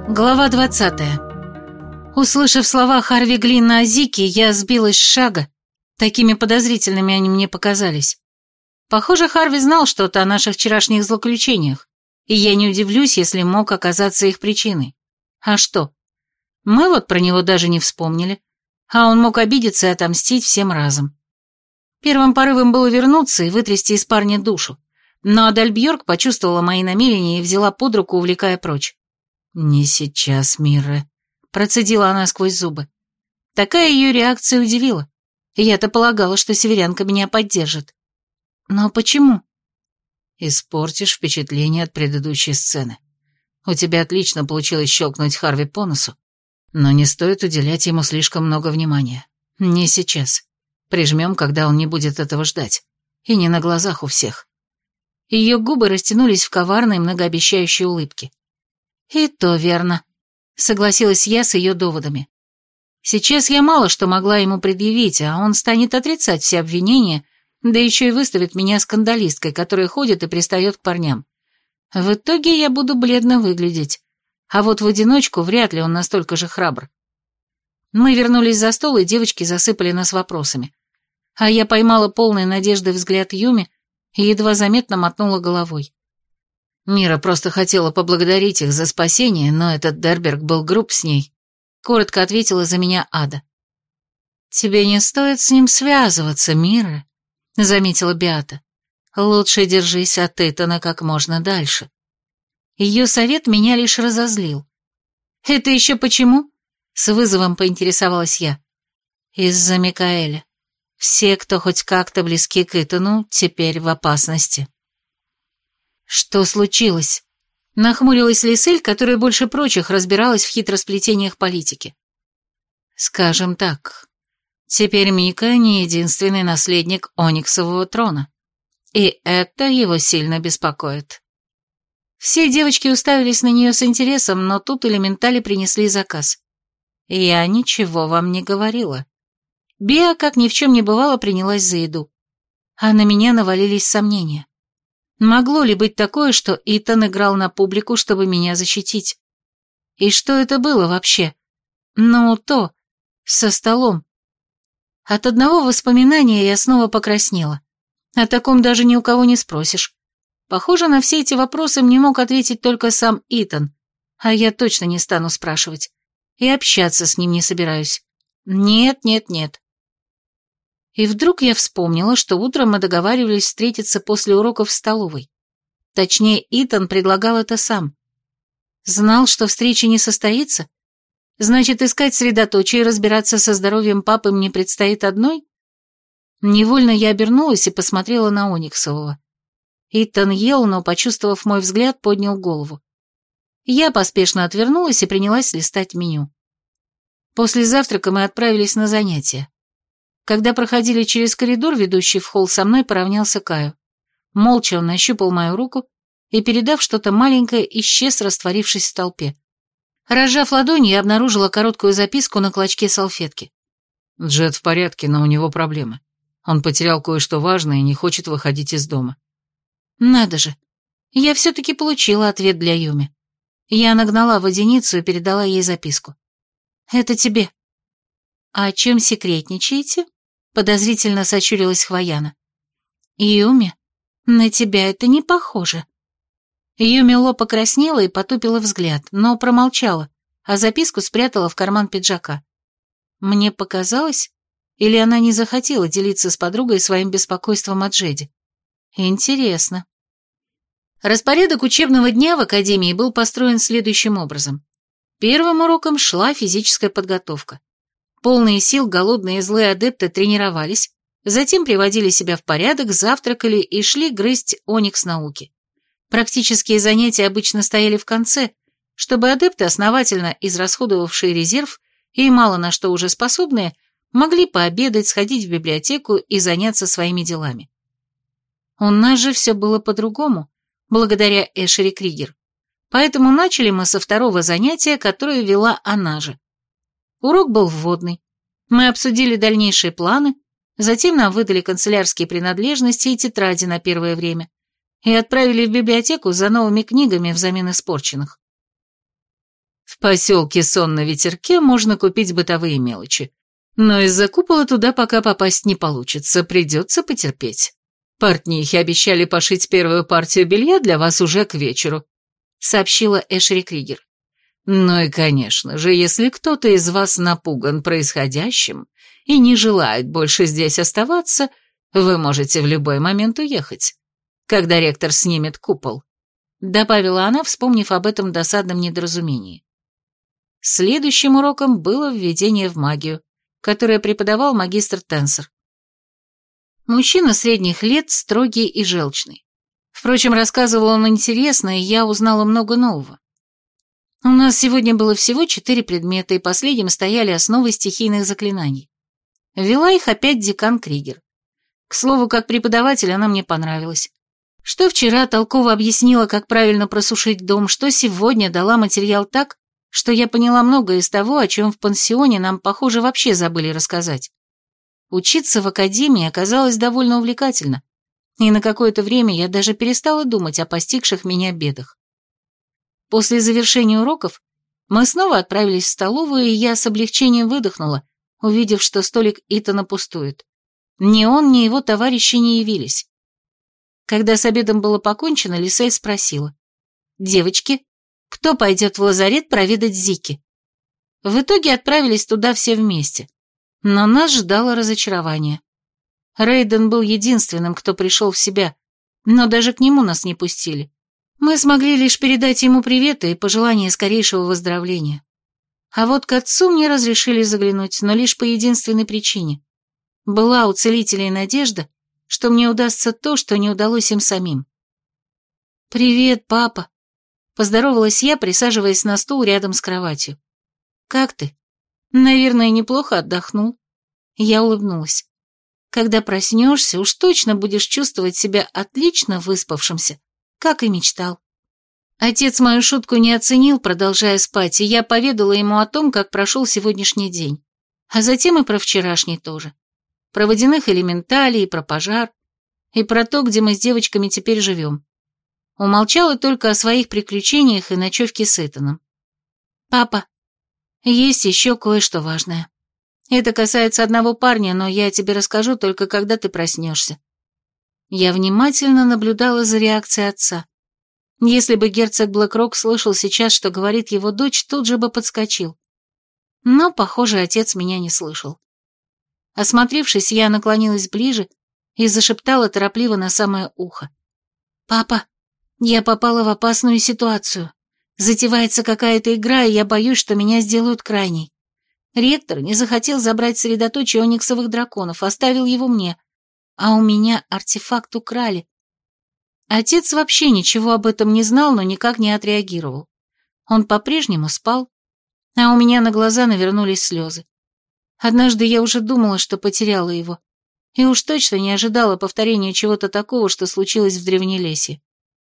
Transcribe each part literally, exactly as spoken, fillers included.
Глава двадцатая. Услышав слова Харви Глинна о Зике, я сбилась с шага. Такими подозрительными они мне показались. Похоже, Харви знал что-то о наших вчерашних злоключениях, и я не удивлюсь, если мог оказаться их причиной. А что? Мы вот про него даже не вспомнили, а он мог обидеться и отомстить всем разом. Первым порывом было вернуться и вытрясти из парня душу, но Адальбьорг почувствовала мои намерения и взяла под руку, увлекая прочь. «Не сейчас, Мирра», — процедила она сквозь зубы. Такая ее реакция удивила. Я-то полагала, что северянка меня поддержит. Но почему? Испортишь впечатление от предыдущей сцены. У тебя отлично получилось щелкнуть Харви по носу, но не стоит уделять ему слишком много внимания. Не сейчас. Прижмем, когда он не будет этого ждать. И не на глазах у всех. Ее губы растянулись в коварной, многообещающей улыбке. «И то верно», — согласилась я с ее доводами. Сейчас я мало что могла ему предъявить, а он станет отрицать все обвинения, да еще и выставит меня скандалисткой, которая ходит и пристает к парням. В итоге я буду бледно выглядеть, а вот в одиночку вряд ли он настолько же храбр. Мы вернулись за стол, и девочки засыпали нас вопросами. А я поймала полный надежды взгляд Юми и едва заметно мотнула головой. Мира просто хотела поблагодарить их за спасение, но этот Дерберг был груб с ней. Коротко ответила за меня Ада. «Тебе не стоит с ним связываться, Мира», — заметила Беата. «Лучше держись от Итана как можно дальше». Ее совет меня лишь разозлил. «Это еще почему?» — с вызовом поинтересовалась я. «Из-за Микаэля. Все, кто хоть как-то близки к Итану, теперь в опасности». «Что случилось?» — нахмурилась Лисель, которая больше прочих разбиралась в хитросплетениях политики. «Скажем так, теперь Мика не единственный наследник Ониксового трона, и это его сильно беспокоит». Все девочки уставились на нее с интересом, но тут элементали принесли заказ. Я ничего вам не говорила. Беа, как ни в чем не бывало, принялась за еду. А на меня навалились сомнения. Могло ли быть такое, что Итан играл на публику, чтобы меня защитить? И что это было вообще? Ну, то, со столом. От одного воспоминания я снова покраснела. О таком даже ни у кого не спросишь. Похоже, на все эти вопросы мне мог ответить только сам Итан, а я точно не стану спрашивать. И общаться с ним не собираюсь. Нет, нет, нет. И вдруг я вспомнила, что утром мы договаривались встретиться после уроков в столовой. Точнее, Итан предлагал это сам. Знал, что встреча не состоится? Значит, искать средоточие и разбираться со здоровьем папы мне предстоит одной? Невольно я обернулась и посмотрела на Ониксового. Итан ел, но, почувствовав мой взгляд, поднял голову. Я поспешно отвернулась и принялась листать меню. После завтрака мы отправились на занятия. Когда проходили через коридор, ведущий в холл, со мной поравнялся Каю. Молча он нащупал мою руку и, передав что-то маленькое, исчез, растворившись в толпе. Разжав ладонь, я обнаружила короткую записку на клочке салфетки. «Джет в порядке, но у него проблемы. Он потерял кое-что важное и не хочет выходить из дома». Надо же. Я все-таки получила ответ для Юми. Я нагнала водяницу и передала ей записку. «Это тебе». «А чем секретничаете?» — подозрительно сочурилась Хвояна. «Юми, на тебя это не похоже». Юми ло покраснела и потупила взгляд, но промолчала, а записку спрятала в карман пиджака. Мне показалось, или она не захотела делиться с подругой своим беспокойством о Джеди? Интересно. Распорядок учебного дня в академии был построен следующим образом. Первым уроком шла физическая подготовка. Полные сил голодные и злые адепты тренировались, затем приводили себя в порядок, завтракали и шли грызть оникс науки. Практические занятия обычно стояли в конце, чтобы адепты, основательно израсходовавшие резерв и мало на что уже способные, могли пообедать, сходить в библиотеку и заняться своими делами. У нас же все было по-другому, благодаря Эшери Кригер. Поэтому начали мы со второго занятия, которое вела она же. Урок был вводный. Мы обсудили дальнейшие планы, затем нам выдали канцелярские принадлежности и тетради на первое время и отправили в библиотеку за новыми книгами взамен испорченных. В поселке Сон на Ветерке можно купить бытовые мелочи. Но из-за купола туда пока попасть не получится, придется потерпеть. Портнихи обещали пошить первую партию белья для вас уже к вечеру», — сообщила Эшери Кригер. «Ну и, конечно же, если кто-то из вас напуган происходящим и не желает больше здесь оставаться, вы можете в любой момент уехать, когда ректор снимет купол», — добавила она, вспомнив об этом досадном недоразумении. Следующим уроком было введение в магию, которое преподавал магистр Тенсор. Мужчина средних лет, строгий и желчный. Впрочем, рассказывал он интересно, и я узнала много нового. У нас сегодня было всего четыре предмета, и последним стояли основы стихийных заклинаний. Вела их опять декан Кригер. К слову, как преподаватель она мне понравилась. Что вчера толково объяснила, как правильно просушить дом, что сегодня дала материал так, что я поняла многое из того, о чем в пансионе нам, похоже, вообще забыли рассказать. Учиться в академии оказалось довольно увлекательно, и на какое-то время я даже перестала думать о постигших меня бедах. После завершения уроков мы снова отправились в столовую, и я с облегчением выдохнула, увидев, что столик Итана пустует. Ни он, ни его товарищи не явились. Когда с обедом было покончено, Лисель спросила: «Девочки, кто пойдет в лазарет проведать Зики?» В итоге отправились туда все вместе, но нас ждало разочарование. Рейден был единственным, кто пришел в себя, но даже к нему нас не пустили. Мы смогли лишь передать ему приветы и пожелания скорейшего выздоровления. А вот к отцу мне разрешили заглянуть, но лишь по единственной причине. Была у целителей надежда, что мне удастся то, что не удалось им самим. «Привет, папа», — поздоровалась я, присаживаясь на стул рядом с кроватью. «Как ты? Наверное, неплохо отдохнул». Я улыбнулась. «Когда проснешься, уж точно будешь чувствовать себя отлично выспавшимся, как и мечтал». Отец мою шутку не оценил, продолжая спать, и я поведала ему о том, как прошел сегодняшний день, а затем и про вчерашний тоже. Про водяных элементалей, про пожар, и про то, где мы с девочками теперь живем. Умолчала только о своих приключениях и ночевке с Итаном. «Папа, есть еще кое-что важное. Это касается одного парня, но я тебе расскажу только когда ты проснешься». Я внимательно наблюдала за реакцией отца. Если бы герцог Блэкрок слышал сейчас, что говорит его дочь, тут же бы подскочил. Но, похоже, отец меня не слышал. Осмотревшись, я наклонилась ближе и зашептала торопливо на самое ухо: «Папа, я попала в опасную ситуацию. Затевается какая-то игра, и я боюсь, что меня сделают крайней. Ректор не захотел забрать средоточие ониксовых драконов, оставил его мне, а у меня артефакт украли». Отец вообще ничего об этом не знал, но никак не отреагировал. Он по-прежнему спал, а у меня на глаза навернулись слезы. Однажды я уже думала, что потеряла его, и уж точно не ожидала повторения чего-то такого, что случилось в Древнелесье.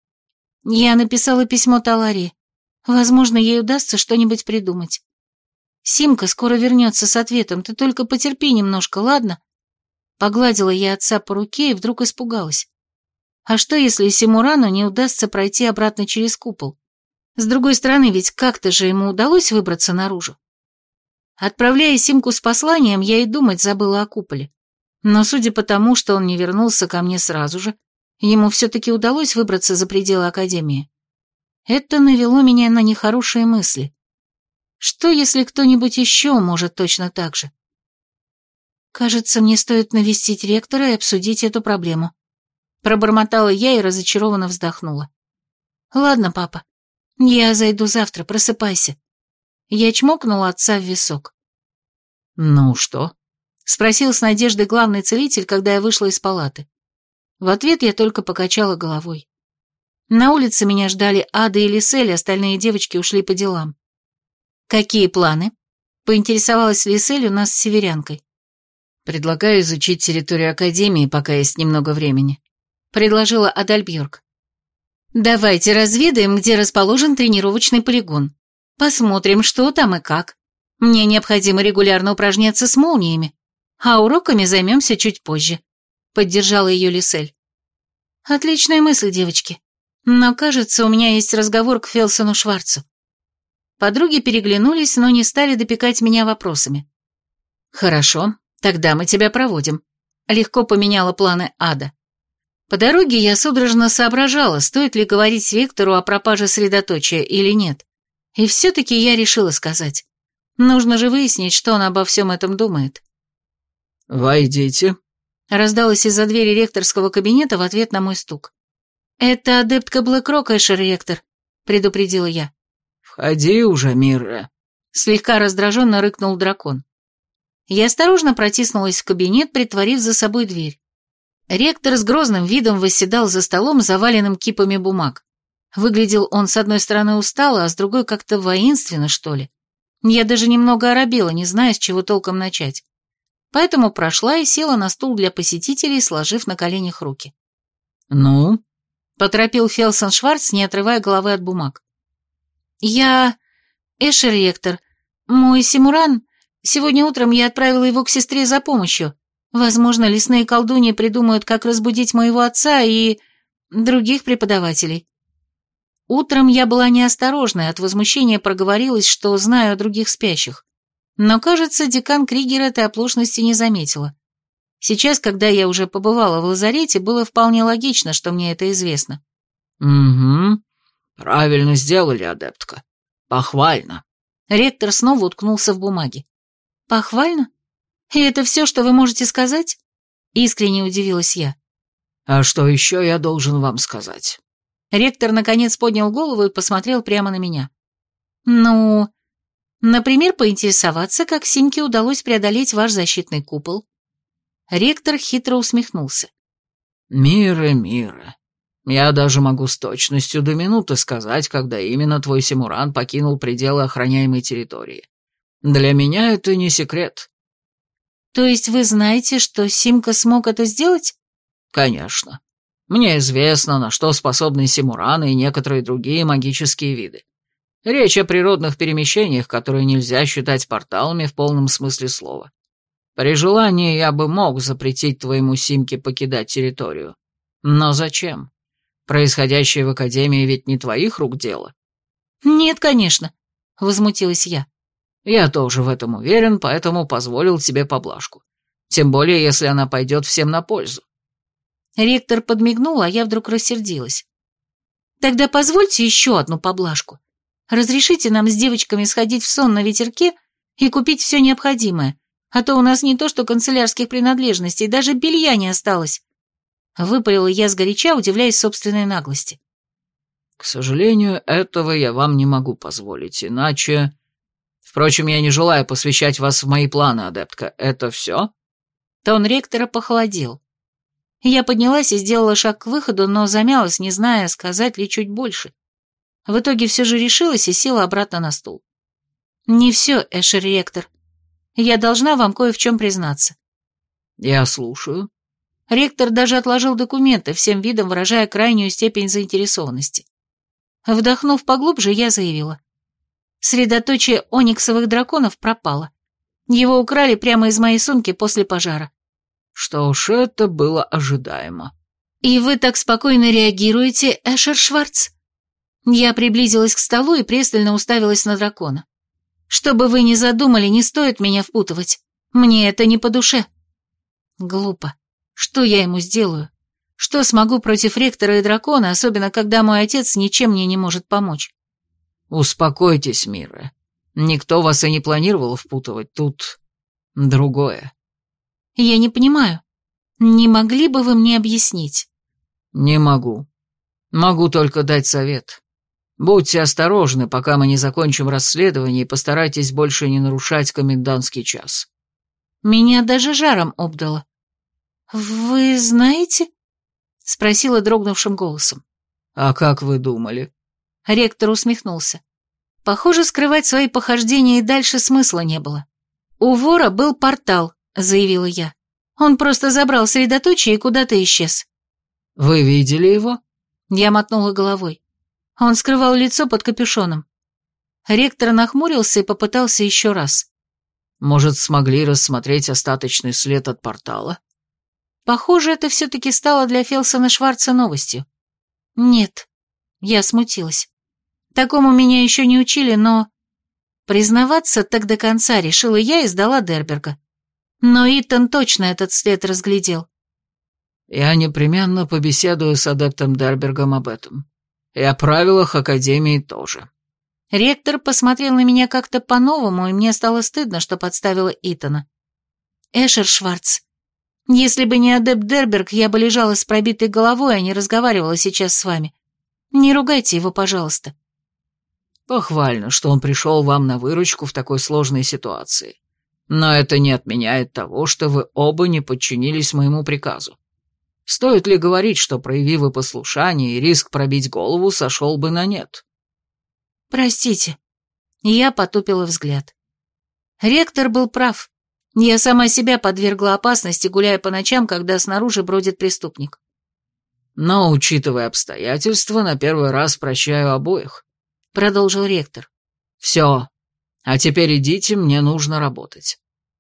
Я написала письмо Таларии. Возможно, ей удастся что-нибудь придумать. Симка скоро вернется с ответом, ты только потерпи немножко, ладно? Погладила я отца по руке и вдруг испугалась. А что, если Симурану не удастся пройти обратно через купол? С другой стороны, ведь как-то же ему удалось выбраться наружу. Отправляя Симку с посланием, я и думать забыла о куполе. Но судя по тому, что он не вернулся ко мне сразу же, ему все-таки удалось выбраться за пределы Академии. Это навело меня на нехорошие мысли. Что, если кто-нибудь еще может точно так же? Кажется, мне стоит навестить ректора и обсудить эту проблему. Пробормотала я и разочарованно вздохнула. Ладно, папа, я зайду завтра, просыпайся. Я чмокнула отца в висок. «Ну что?» — спросил с надеждой главный целитель, когда я вышла из палаты. В ответ я только покачала головой. На улице меня ждали Ада и Лисель, остальные девочки ушли по делам. «Какие планы?» — поинтересовалась Лисель у нас с северянкой. «Предлагаю изучить территорию Академии, пока есть немного времени», — предложила Адальбьорг. «Давайте разведаем, где расположен тренировочный полигон. Посмотрим, что там и как. Мне необходимо регулярно упражняться с молниями, а уроками займемся чуть позже», — поддержала ее Лисель. «Отличная мысль, девочки. Но, кажется, у меня есть разговор к Фелсону Шварцу». Подруги переглянулись, но не стали допекать меня вопросами. «Хорошо, тогда мы тебя проводим», — легко поменяла планы Ада. По дороге я судорожно соображала, стоит ли говорить Виктору о пропаже средоточия или нет. И все-таки я решила сказать. Нужно же выяснить, что он обо всем этом думает. «Войдите», — раздалось из-за двери ректорского кабинета в ответ на мой стук. «Это адептка Блэкрок, Эшер ректор», — предупредила я. «Входи уже, Мирра», — слегка раздраженно рыкнул дракон. Я осторожно протиснулась в кабинет, притворив за собой дверь. Ректор с грозным видом восседал за столом, заваленным кипами бумаг. Выглядел он с одной стороны устало, а с другой как-то воинственно, что ли. Я даже немного оробела, не зная, с чего толком начать. Поэтому прошла и села на стул для посетителей, сложив на коленях руки. «Ну?» — поторопил Фелсон Шварц, не отрывая головы от бумаг. «Я... Эшер ректор. Мой Симуран... Сегодня утром я отправила его к сестре за помощью. Возможно, лесные колдуньи придумают, как разбудить моего отца и... других преподавателей». Утром я была неосторожной, от возмущения проговорилась, что знаю о других спящих. Но, кажется, декан Кригер этой оплошности не заметила. Сейчас, когда я уже побывала в лазарете, было вполне логично, что мне это известно. «Угу. Правильно сделали, адептка. Похвально». Ректор снова уткнулся в бумаги. «Похвально? И это все, что вы можете сказать?» Искренне удивилась я. «А что еще я должен вам сказать?» Ректор наконец поднял голову и посмотрел прямо на меня. «Ну, например, поинтересоваться, как Симке удалось преодолеть ваш защитный купол». Ректор хитро усмехнулся. «Мира, Мира, я даже могу с точностью до минуты сказать, когда именно твой Симуран покинул пределы охраняемой территории. Для меня это не секрет». «То есть вы знаете, что Симка смог это сделать?» «Конечно. Мне известно, на что способны Симураны и некоторые другие магические виды. Речь о природных перемещениях, которые нельзя считать порталами в полном смысле слова. При желании я бы мог запретить твоему Симке покидать территорию. Но зачем? Происходящее в Академии ведь не твоих рук дело». «Нет, конечно», — возмутилась я. «Я тоже в этом уверен, поэтому позволил тебе поблажку. Тем более, если она пойдет всем на пользу». Ректор подмигнул, а я вдруг рассердилась. «Тогда позвольте еще одну поблажку. Разрешите нам с девочками сходить в сон на ветерке и купить все необходимое, а то у нас не то что канцелярских принадлежностей, даже белья не осталось». Выпалила я сгоряча, удивляясь собственной наглости. «К сожалению, этого я вам не могу позволить, иначе... Впрочем, я не желаю посвящать вас в мои планы, адептка. Это все?» Тон ректора похолодел. Я поднялась и сделала шаг к выходу, но замялась, не зная, сказать ли чуть больше. В итоге все же решилась и села обратно на стул. «Не все, Эшер ректор. Я должна вам кое в чем признаться». «Я слушаю». Ректор даже отложил документы, всем видом выражая крайнюю степень заинтересованности. Вдохнув поглубже, я заявила. Средоточие ониксовых драконов пропало. Его украли прямо из моей сумки после пожара. «Что ж, это было ожидаемо». «И вы так спокойно реагируете, Эшер Шварц?» Я приблизилась к столу и пристально уставилась на дракона. «Что бы вы ни задумали, не стоит меня впутывать. Мне это не по душе». Глупо. Что я ему сделаю? Что смогу против ректора и дракона, особенно когда мой отец ничем мне не может помочь? «Успокойтесь, Мира. Никто вас и не планировал впутывать. Тут другое». «Я не понимаю. Не могли бы вы мне объяснить?» «Не могу. Могу только дать совет. Будьте осторожны, пока мы не закончим расследование, и постарайтесь больше не нарушать комендантский час». Меня даже жаром обдало. «Вы знаете?» — спросила дрогнувшим голосом. «А как вы думали?» Ректор усмехнулся. Похоже, скрывать свои похождения и дальше смысла не было. «У вора был портал», — заявила я. «Он просто забрал средоточие и куда-то исчез». «Вы видели его?» Я мотнула головой. Он скрывал лицо под капюшоном. Ректор нахмурился и попытался еще раз. «Может, смогли рассмотреть остаточный след от портала?» Похоже, это все-таки стало для Фелсона Шварца новостью. «Нет», — я смутилась. «Такому меня еще не учили, но...» Признаваться так до конца решила я и сдала Дерберга. Но Итан точно этот след разглядел. Я непременно побеседую с адептом Дербергом об этом. И о правилах Академии тоже. Ректор посмотрел на меня как-то по-новому, и мне стало стыдно, что подставила Итана. Эшер Шварц, если бы не адепт Дерберг, я бы лежала с пробитой головой, а не разговаривала сейчас с вами. Не ругайте его, пожалуйста. Похвально, что он пришел вам на выручку в такой сложной ситуации. Но это не отменяет того, что вы оба не подчинились моему приказу. Стоит ли говорить, что, прояви вы послушание, и риск пробить голову сошел бы на нет? Простите. Я потупила взгляд. Ректор был прав. Я сама себя подвергла опасности, гуляя по ночам, когда снаружи бродит преступник. Но, учитывая обстоятельства, на первый раз прощаю обоих, — продолжил ректор. Все. А теперь идите, мне нужно работать.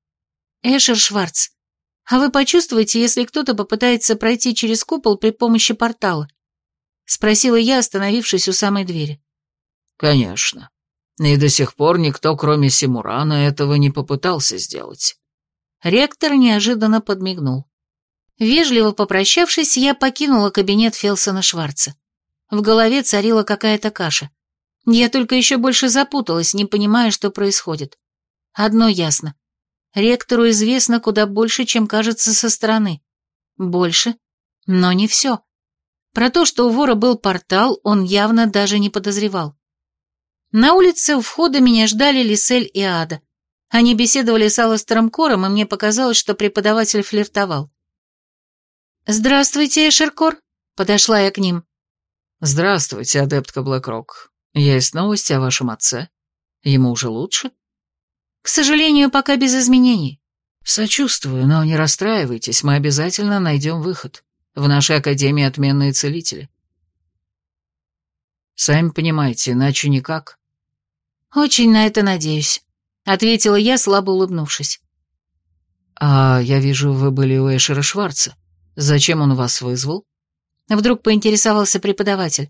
Эшер Шварц, а вы почувствуете, если кто-то попытается пройти через купол при помощи портала? Спросила я, остановившись у самой двери. Конечно. И до сих пор никто, кроме Симурана, этого не попытался сделать. Ректор неожиданно подмигнул. Вежливо попрощавшись, я покинула кабинет Фелсона Шварца. В голове царила какая-то каша. Я только еще больше запуталась, не понимая, что происходит. Одно ясно. Ректору известно куда больше, чем кажется со стороны. Больше, но не все. Про то, что у вора был портал, он явно даже не подозревал. На улице у входа меня ждали Лисель и Ада. Они беседовали с Аластером Кором, и мне показалось, что преподаватель флиртовал. «Здравствуйте, Эшер Кор», — подошла я к ним. «Здравствуйте, адептка Блэкрок. Есть новости о вашем отце? Ему уже лучше?» «К сожалению, пока без изменений». «Сочувствую, но не расстраивайтесь, мы обязательно найдем выход. В нашей академии отменные целители». «Сами понимаете, иначе никак». «Очень на это надеюсь», — ответила я, слабо улыбнувшись. «А я вижу, вы были у Эшера Шварца. Зачем он вас вызвал?» Вдруг поинтересовался преподаватель.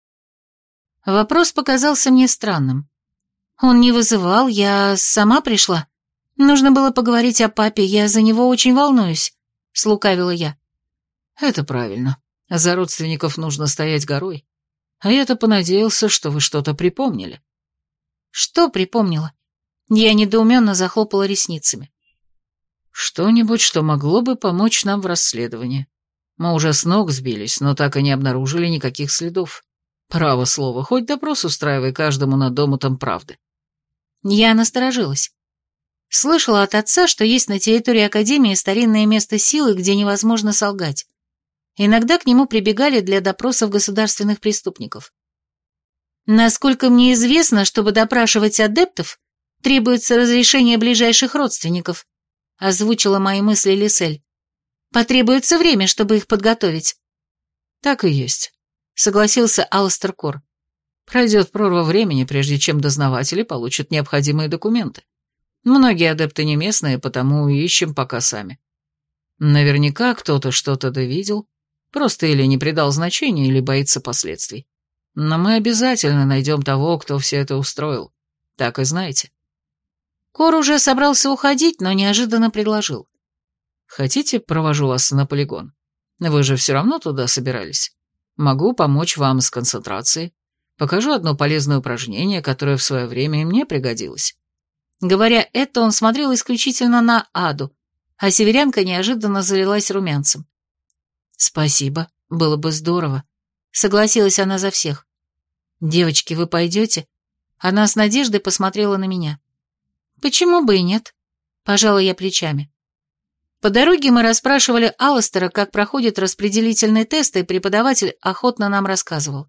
Вопрос показался мне странным. Он не вызывал, я сама пришла. Нужно было поговорить о папе, я за него очень волнуюсь, слукавила я. Это правильно. За родственников нужно стоять горой. А я-то понадеялся, что вы что-то припомнили. Что припомнила? Я недоуменно захлопала ресницами. Что-нибудь, что могло бы помочь нам в расследовании. Мы уже с ног сбились, но так и не обнаружили никаких следов. Право слово, хоть допрос устраивай каждому над омутом правды. Я насторожилась. Слышала от отца, что есть на территории Академии старинное место силы, где невозможно солгать. Иногда к нему прибегали для допросов государственных преступников. Насколько мне известно, чтобы допрашивать адептов, требуется разрешение ближайших родственников, озвучила мои мысли Лисель. Потребуется время, чтобы их подготовить. Так и есть, согласился Аластер Кор. Пройдет прорва времени, прежде чем дознаватели получат необходимые документы. Многие адепты не местные, потому ищем пока сами. Наверняка кто-то что-то довидел, просто или не придал значения, или боится последствий. Но мы обязательно найдем того, кто все это устроил. Так и знаете. Кор уже собрался уходить, но неожиданно предложил. Хотите, провожу вас на полигон? Вы же все равно туда собирались. Могу помочь вам с концентрацией. Покажу одно полезное упражнение, которое в свое время и мне пригодилось. Говоря это, он смотрел исключительно на Аду, а северянка неожиданно залилась румянцем. «Спасибо, было бы здорово», — согласилась она за всех. «Девочки, вы пойдете?» Она с надеждой посмотрела на меня. «Почему бы и нет?» — пожала я плечами. По дороге мы расспрашивали Аластера, как проходит распределительный тест, и преподаватель охотно нам рассказывал.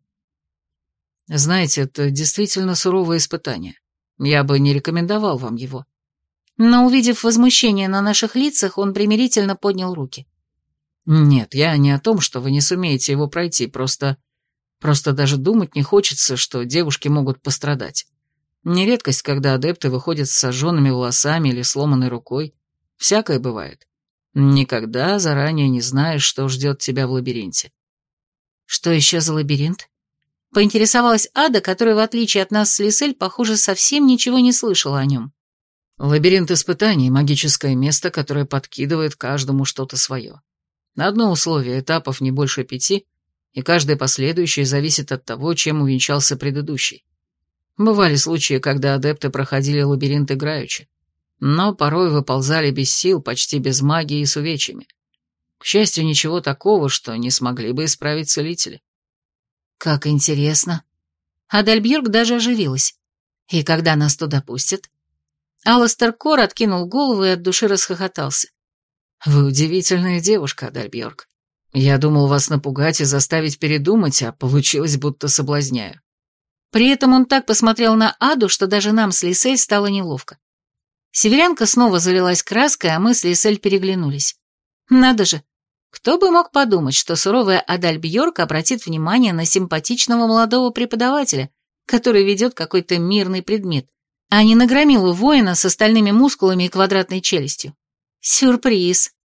Знаете, это действительно суровое испытание. Я бы не рекомендовал вам его. Но, увидев возмущение на наших лицах, он примирительно поднял руки. Нет, я не о том, что вы не сумеете его пройти, просто... Просто даже думать не хочется, что девушки могут пострадать. Не редкость, когда адепты выходят с сожженными волосами или сломанной рукой. Всякое бывает. Никогда заранее не знаешь, что ждет тебя в лабиринте. Что еще за лабиринт? Поинтересовалась Ада, которая, в отличие от нас с Лисель, похоже, совсем ничего не слышала о нем. Лабиринт испытаний — магическое место, которое подкидывает каждому что-то свое. Одно условие — этапов не больше пяти, и каждый последующий зависит от того, чем увенчался предыдущий. Бывали случаи, когда адепты проходили лабиринт играючи, но порой выползали без сил, почти без магии и с увечьями. К счастью, ничего такого, что не смогли бы исправить целители. Как интересно. Адальбьерк даже оживилась. И когда нас туда пустят? Аластер Кор откинул голову и от души расхохотался. Вы удивительная девушка, Адальбьерк. Я думал вас напугать и заставить передумать, а получилось, будто соблазняю. При этом он так посмотрел на Аду, что даже нам с Лисель стало неловко. Северянка снова залилась краской, а мы с Лисель переглянулись. Надо же, кто бы мог подумать, что суровая Адальбьерк обратит внимание на симпатичного молодого преподавателя, который ведет какой-то мирный предмет, а не на громилу воина с остальными мускулами и квадратной челюстью. Сюрприз.